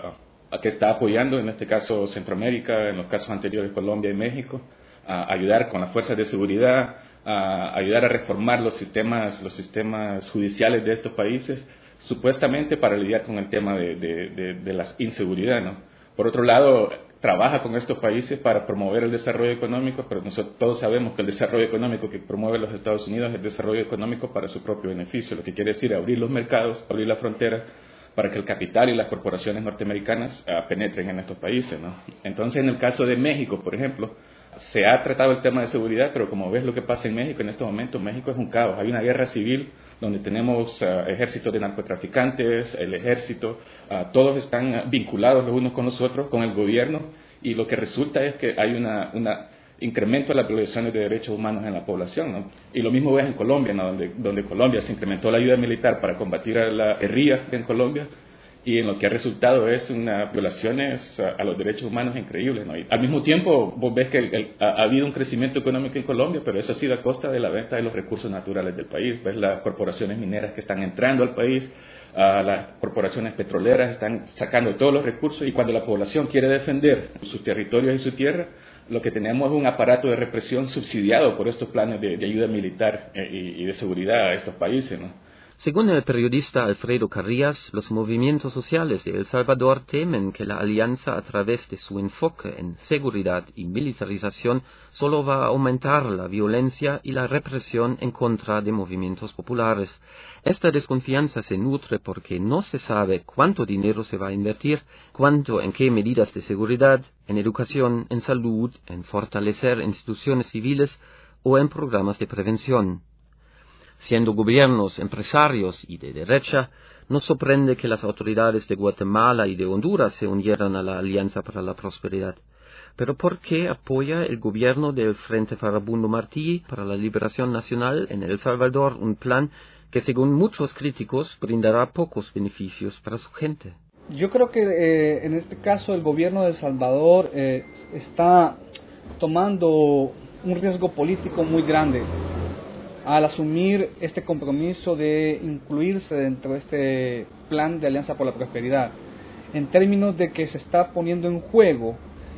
que está apoyando, en este caso Centroamérica, en los casos anteriores Colombia y México, ayudar con las fuerzas de seguridad, ayudar a reformar los sistemas judiciales de estos países, supuestamente para lidiar con el tema de la inseguridad, ¿no? Por otro lado, trabaja con estos países para promover el desarrollo económico, pero nosotros todos sabemos que el desarrollo económico que promueve los Estados Unidos es el desarrollo económico para su propio beneficio, lo que quiere decir abrir los mercados, abrir la frontera para que el capital y las corporaciones norteamericanas penetren en estos países, ¿no? Entonces, en el caso de México, por ejemplo, se ha tratado el tema de seguridad, pero como ves lo que pasa en México en este momento, México es un caos, hay una guerra civil donde tenemos ejércitos de narcotraficantes, el ejército, todos están vinculados los unos con los otros, con el gobierno, y lo que resulta es que hay un incremento de las violaciones de derechos humanos en la población, ¿no? Y lo mismo ves en Colombia, ¿no? donde Colombia se incrementó la ayuda militar para combatir a la guerrilla en Colombia, y en lo que ha resultado es unas violaciones a los derechos humanos increíbles, ¿no? Y al mismo tiempo vos ves que ha habido un crecimiento económico en Colombia, pero eso ha sido a costa de la venta de los recursos naturales del país. Ves las corporaciones mineras que están entrando al país, las corporaciones petroleras están sacando todos los recursos, y cuando la población quiere defender sus territorios y su tierra, lo que tenemos es un aparato de represión subsidiado por estos planes de ayuda militar y de seguridad a estos países, ¿no? Según el periodista Alfredo Carrías, los movimientos sociales de El Salvador temen que la alianza, a través de su enfoque en seguridad y militarización, solo va a aumentar la violencia y la represión en contra de movimientos populares. Esta desconfianza se nutre porque no se sabe cuánto dinero se va a invertir, cuánto en qué medidas de seguridad, en educación, en salud, en fortalecer instituciones civiles o en programas de prevención. Siendo gobiernos empresarios y de derecha, no sorprende que las autoridades de Guatemala y de Honduras se unieran a la Alianza para la Prosperidad. Pero ¿por qué apoya el gobierno del Frente Farabundo Martí para la Liberación Nacional en El Salvador un plan que, según muchos críticos, brindará pocos beneficios para su gente? Yo creo que en este caso el gobierno de El Salvador está tomando un riesgo político muy grande al asumir este compromiso de incluirse dentro de este plan de Alianza por la Prosperidad, en términos de que se está poniendo en juego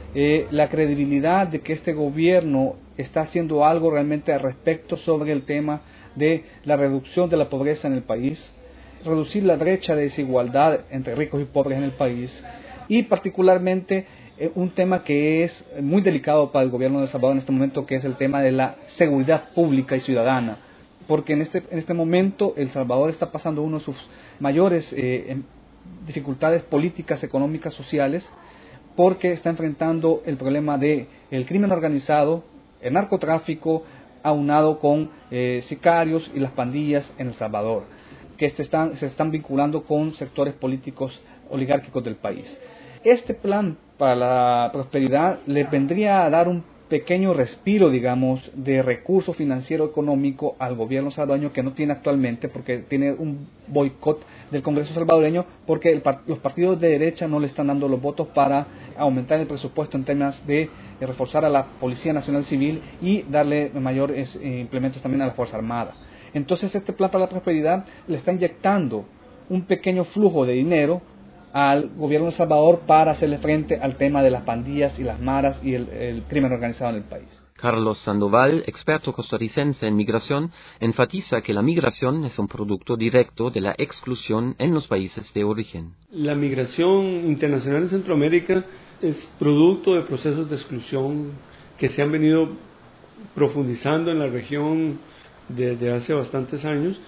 la credibilidad de que este gobierno está haciendo algo realmente al respecto sobre el tema de la reducción de la pobreza en el país, reducir la brecha de desigualdad entre ricos y pobres en el país, y particularmente un tema que es muy delicado para el gobierno de El Salvador en este momento, que es el tema de la seguridad pública y ciudadana, porque en este momento El Salvador está pasando uno de sus mayores dificultades políticas, económicas, sociales, porque está enfrentando el problema de el crimen organizado, el narcotráfico, aunado con sicarios y las pandillas en El Salvador, que se están vinculando con sectores políticos oligárquicos del país. Este plan para la prosperidad le vendría a dar un pequeño respiro, digamos, de recurso financiero económico al gobierno salvadoreño, que no tiene actualmente, porque tiene un boicot del Congreso salvadoreño, porque los partidos de derecha no le están dando los votos para aumentar el presupuesto en temas de reforzar a la Policía Nacional Civil y darle mayores implementos también a la Fuerza Armada. Entonces este plan para la prosperidad le está inyectando un pequeño flujo de dinero al gobierno de El Salvador para hacerle frente al tema de las pandillas y las maras y el crimen organizado en el país. Carlos Sandoval, experto costarricense en migración, enfatiza que la migración es un producto directo de la exclusión en los países de origen. La migración internacional en Centroamérica es producto de procesos de exclusión que se han venido profundizando en la región desde hace bastantes años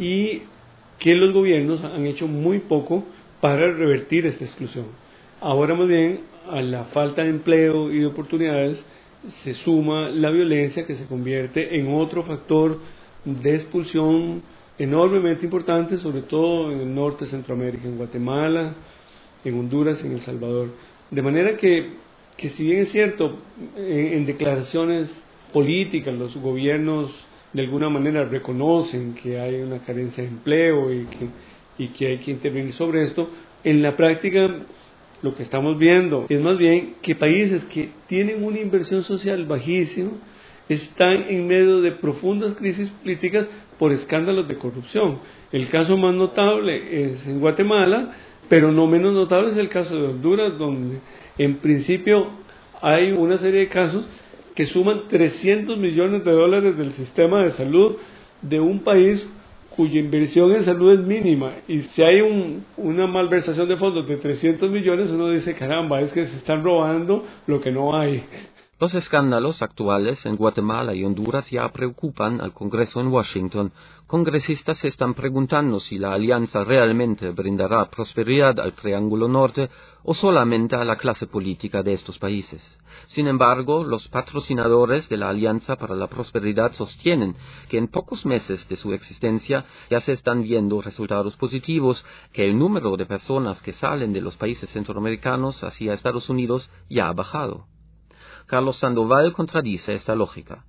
y que los gobiernos han hecho muy poco para revertir esta exclusión. Ahora más bien a la falta de empleo y de oportunidades se suma la violencia, que se convierte en otro factor de expulsión enormemente importante, sobre todo en el norte de Centroamérica, en Guatemala, en Honduras, en El Salvador. De manera que si bien es cierto, en declaraciones políticas los gobiernos de alguna manera reconocen que hay una carencia de empleo y que hay que intervenir sobre esto, en la práctica lo que estamos viendo es más bien que países que tienen una inversión social bajísima están en medio de profundas crisis políticas por escándalos de corrupción. El caso más notable es en Guatemala, pero no menos notable es el caso de Honduras, donde en principio hay una serie de casos que suman $300 millones del sistema de salud de un país cuya inversión en salud es mínima, y si hay una malversación de fondos de 300 millones, uno dice, caramba, es que se están robando lo que no hay. Los escándalos actuales en Guatemala y Honduras ya preocupan al Congreso en Washington. Congresistas se están preguntando si la alianza realmente brindará prosperidad al Triángulo Norte o solamente a la clase política de estos países. Sin embargo, los patrocinadores de la Alianza para la Prosperidad sostienen que en pocos meses de su existencia ya se están viendo resultados positivos, que el número de personas que salen de los países centroamericanos hacia Estados Unidos ya ha bajado. Carlos Sandoval contradice esta lógica.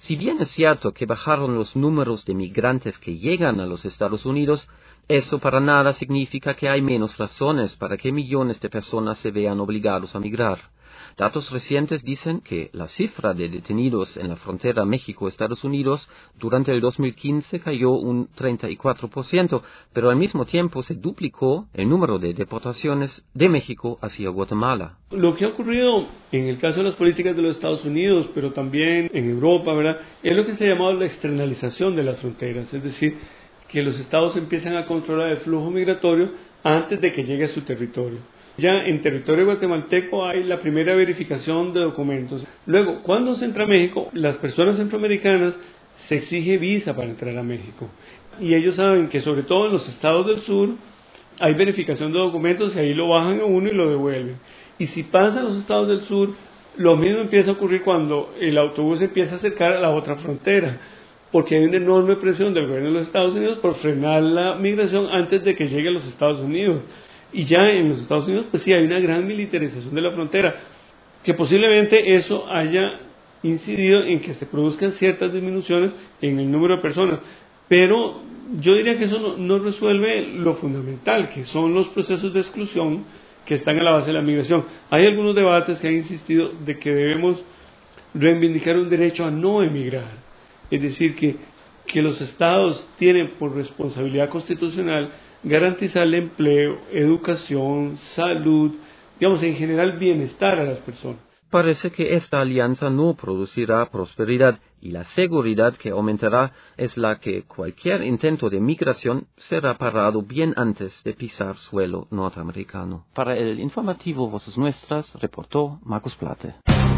Si bien es cierto que bajaron los números de migrantes que llegan a los Estados Unidos, eso para nada significa que hay menos razones para que millones de personas se vean obligados a migrar. Datos recientes dicen que la cifra de detenidos en la frontera México-Estados Unidos durante el 2015 cayó un 34%, pero al mismo tiempo se duplicó el número de deportaciones de México hacia Guatemala. Lo que ha ocurrido en el caso de las políticas de los Estados Unidos, pero también en Europa, ¿verdad?, es lo que se ha llamado la externalización de las fronteras, es decir, que los estados empiezan a controlar el flujo migratorio antes de que llegue a su territorio. Ya en territorio guatemalteco hay la primera verificación de documentos. Luego, cuando se entra a México, las personas centroamericanas se exige visa para entrar a México. Y ellos saben que sobre todo en los estados del sur hay verificación de documentos y ahí lo bajan a uno y lo devuelven. Y si pasa a los estados del sur, lo mismo empieza a ocurrir cuando el autobús empieza a acercar a la otra frontera, porque hay una enorme presión del gobierno de los Estados Unidos por frenar la migración antes de que llegue a los Estados Unidos. Y ya en los Estados Unidos, pues sí, hay una gran militarización de la frontera, que posiblemente eso haya incidido en que se produzcan ciertas disminuciones en el número de personas. Pero yo diría que eso no resuelve lo fundamental, que son los procesos de exclusión que están a la base de la migración. Hay algunos debates que han insistido de que debemos reivindicar un derecho a no emigrar. Es decir, que los estados tienen por responsabilidad constitucional garantizarle empleo, educación, salud, digamos, en general bienestar a las personas. Parece que esta alianza no producirá prosperidad y la seguridad que aumentará es la que cualquier intento de migración será parado bien antes de pisar suelo norteamericano. Para el informativo Voces Nuestras, reportó Marcos Plate.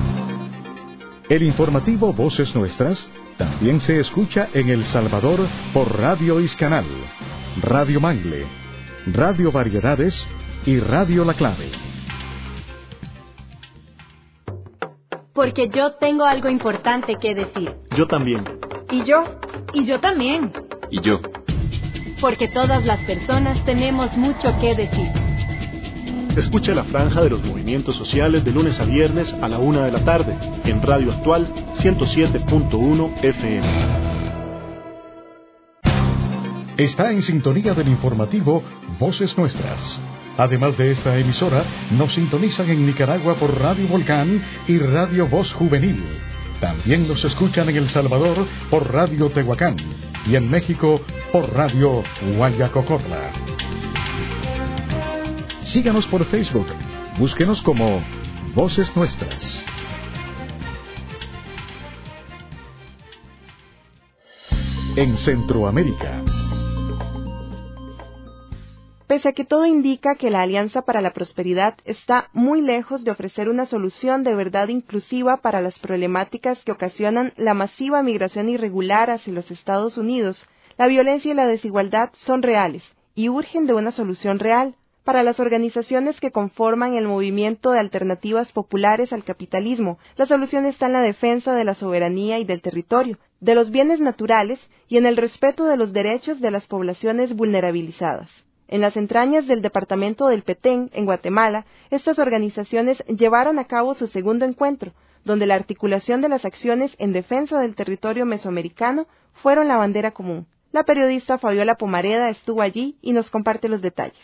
El informativo Voces Nuestras también se escucha en El Salvador por Radio Iscanal, Radio Mangle, Radio Variedades y Radio La Clave. Porque yo tengo algo importante que decir. Yo también. Y yo. Y yo también. Y yo. Porque todas las personas tenemos mucho que decir. Escucha la franja de los movimientos sociales de lunes a viernes a la 1 de la tarde en Radio Actual 107.1 FM. Está en sintonía del informativo Voces Nuestras. Además de esta emisora, nos sintonizan en Nicaragua por Radio Volcán y Radio Voz Juvenil. También nos escuchan en El Salvador por Radio Tehuacán y en México por Radio Guayacocorla. Síganos por Facebook. Búsquenos como Voces Nuestras. En Centroamérica. Pese a que todo indica que la Alianza para la Prosperidad está muy lejos de ofrecer una solución de verdad inclusiva para las problemáticas que ocasionan la masiva migración irregular hacia los Estados Unidos, la violencia y la desigualdad son reales y urgen de una solución real. Para las organizaciones que conforman el movimiento de alternativas populares al capitalismo, la solución está en la defensa de la soberanía y del territorio, de los bienes naturales y en el respeto de los derechos de las poblaciones vulnerabilizadas. En las entrañas del departamento del Petén, en Guatemala, estas organizaciones llevaron a cabo su segundo encuentro, donde la articulación de las acciones en defensa del territorio mesoamericano fueron la bandera común. La periodista Fabiola Pomareda estuvo allí y nos comparte los detalles.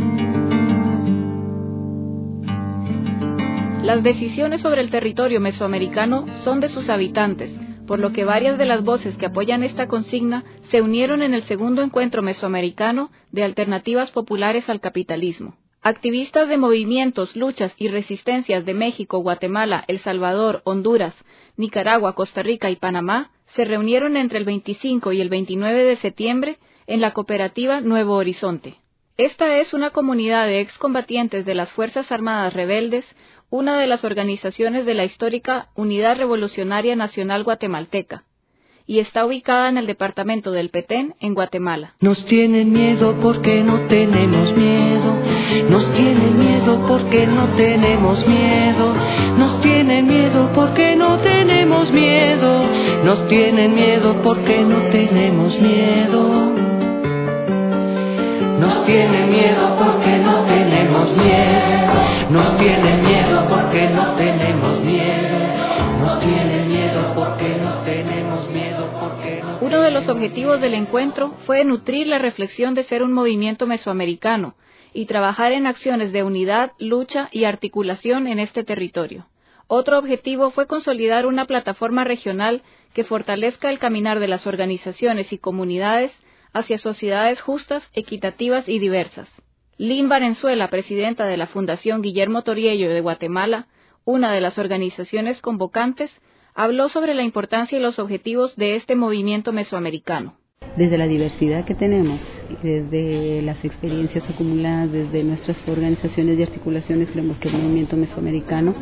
Las decisiones sobre el territorio mesoamericano son de sus habitantes, por lo que varias de las voces que apoyan esta consigna se unieron en el segundo encuentro mesoamericano de alternativas populares al capitalismo. Activistas de movimientos, luchas y resistencias de México, Guatemala, El Salvador, Honduras, Nicaragua, Costa Rica y Panamá se reunieron entre el 25 y el 29 de septiembre en la cooperativa Nuevo Horizonte. Esta es una comunidad de excombatientes de las Fuerzas Armadas Rebeldes, una de las organizaciones de la histórica Unidad Revolucionaria Nacional Guatemalteca, y está ubicada en el departamento del Petén, en Guatemala. Nos tienen miedo porque no tenemos miedo, nos tienen miedo porque no tenemos miedo, nos tienen miedo porque no tenemos miedo, nos tienen miedo porque no tenemos miedo, nos tienen miedo porque no tenemos miedo, nos tienen miedo porque no tenemos miedo, nos tienen miedo porque no tenemos objetivos del encuentro fue nutrir la reflexión de ser un movimiento mesoamericano y trabajar en acciones de unidad, lucha y articulación en este territorio. Otro objetivo fue consolidar una plataforma regional que fortalezca el caminar de las organizaciones y comunidades hacia sociedades justas, equitativas y diversas. Lynn Valenzuela, presidenta de la Fundación Guillermo Toriello de Guatemala, una de las organizaciones convocantes, habló sobre la importancia y los objetivos de este movimiento mesoamericano. Desde la diversidad que tenemos, desde las experiencias acumuladas, desde nuestras organizaciones y articulaciones, creemos que el movimiento mesoamericano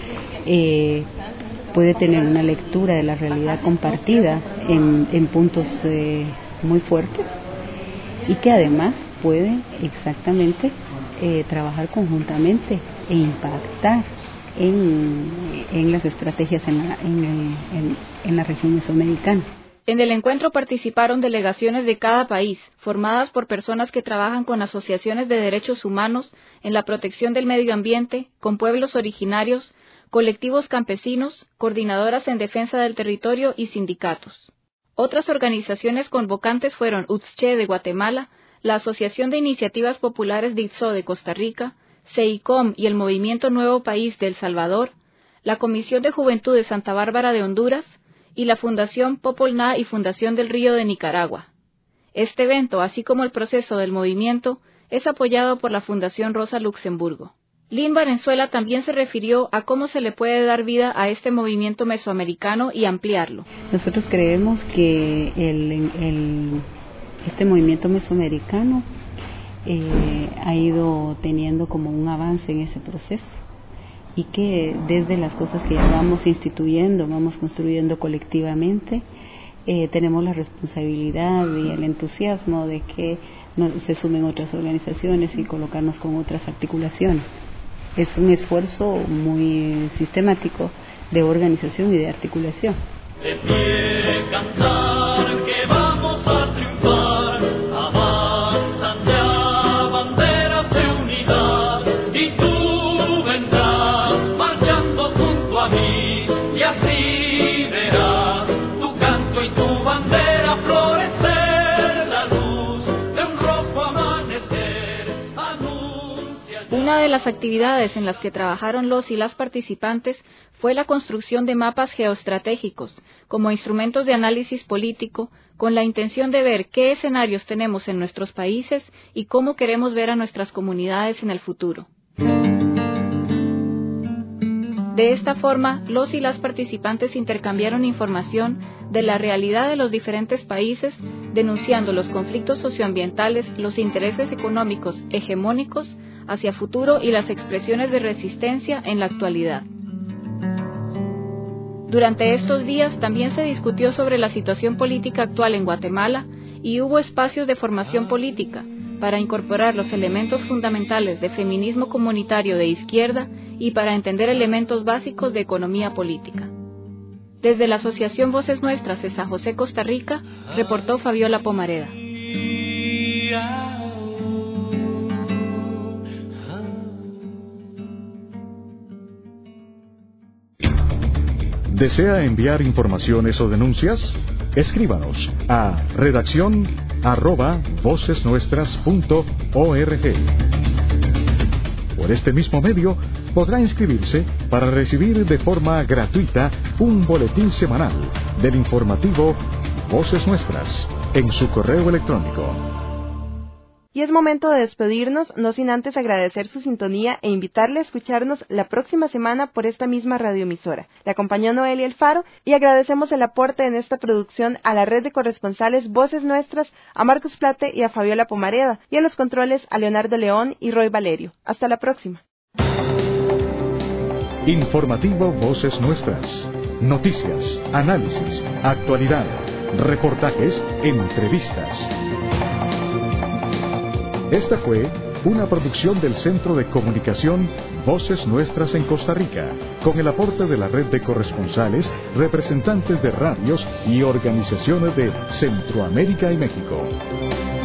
puede tener una lectura de la realidad compartida en puntos muy fuertes y que además puede exactamente trabajar conjuntamente e impactar en las estrategias en la región mesoamericana. En el encuentro participaron delegaciones de cada país, formadas por personas que trabajan con asociaciones de derechos humanos en la protección del medio ambiente, con pueblos originarios, colectivos campesinos, coordinadoras en defensa del territorio y sindicatos. Otras organizaciones convocantes fueron UTSCHE de Guatemala, la Asociación de Iniciativas Populares de ITSO de Costa Rica, CEICOM y el Movimiento Nuevo País de El Salvador, la Comisión de Juventud de Santa Bárbara de Honduras y la Fundación Popol Vuh y Fundación del Río de Nicaragua. Este evento, así como el proceso del movimiento, es apoyado por la Fundación Rosa Luxemburgo. Lynn Valenzuela también se refirió a cómo se le puede dar vida a este movimiento mesoamericano y ampliarlo. Nosotros creemos que este movimiento mesoamericano ha ido teniendo como un avance en ese proceso y que desde las cosas que ya vamos instituyendo, vamos construyendo colectivamente, tenemos la responsabilidad y el entusiasmo de que se sumen otras organizaciones y colocarnos con otras articulaciones. Es un esfuerzo muy sistemático de organización y de articulación. De pie cantar que vamos a triunfar, avanzan ya banderas de unidad y tú vendrás marchando junto a mí y así verás tu canto y tu bandera florecer, la luz de un rojo amanecer anuncia. Una de las actividades en las que trabajaron los y las participantes fue la construcción de mapas geoestratégicos como instrumentos de análisis político con la intención de ver qué escenarios tenemos en nuestros países y cómo queremos ver a nuestras comunidades en el futuro. De esta forma, los y las participantes intercambiaron información de la realidad de los diferentes países, denunciando los conflictos socioambientales, los intereses económicos hegemónicos hacia futuro y las expresiones de resistencia en la actualidad. Durante estos días también se discutió sobre la situación política actual en Guatemala y hubo espacios de formación política para incorporar los elementos fundamentales de feminismo comunitario de izquierda y para entender elementos básicos de economía política. Desde la Asociación Voces Nuestras de San José, Costa Rica, reportó Fabiola Pomareda. ¿Desea enviar informaciones o denuncias? Escríbanos a redaccion@vocesnuestras.org. Por este mismo medio podrá inscribirse para recibir de forma gratuita un boletín semanal del informativo Voces Nuestras en su correo electrónico. Y es momento de despedirnos, no sin antes agradecer su sintonía e invitarle a escucharnos la próxima semana por esta misma radioemisora. Le acompañó Noelia Alfaro y agradecemos el aporte en esta producción a la red de corresponsales Voces Nuestras, a Marcos Plate y a Fabiola Pomareda, y a los controles a Leonardo León y Roy Valerio. Hasta la próxima. Informativo Voces Nuestras. Noticias, análisis, actualidad, reportajes, entrevistas. Esta fue una producción del Centro de Comunicación Voces Nuestras en Costa Rica, con el aporte de la red de corresponsales, representantes de radios y organizaciones de Centroamérica y México.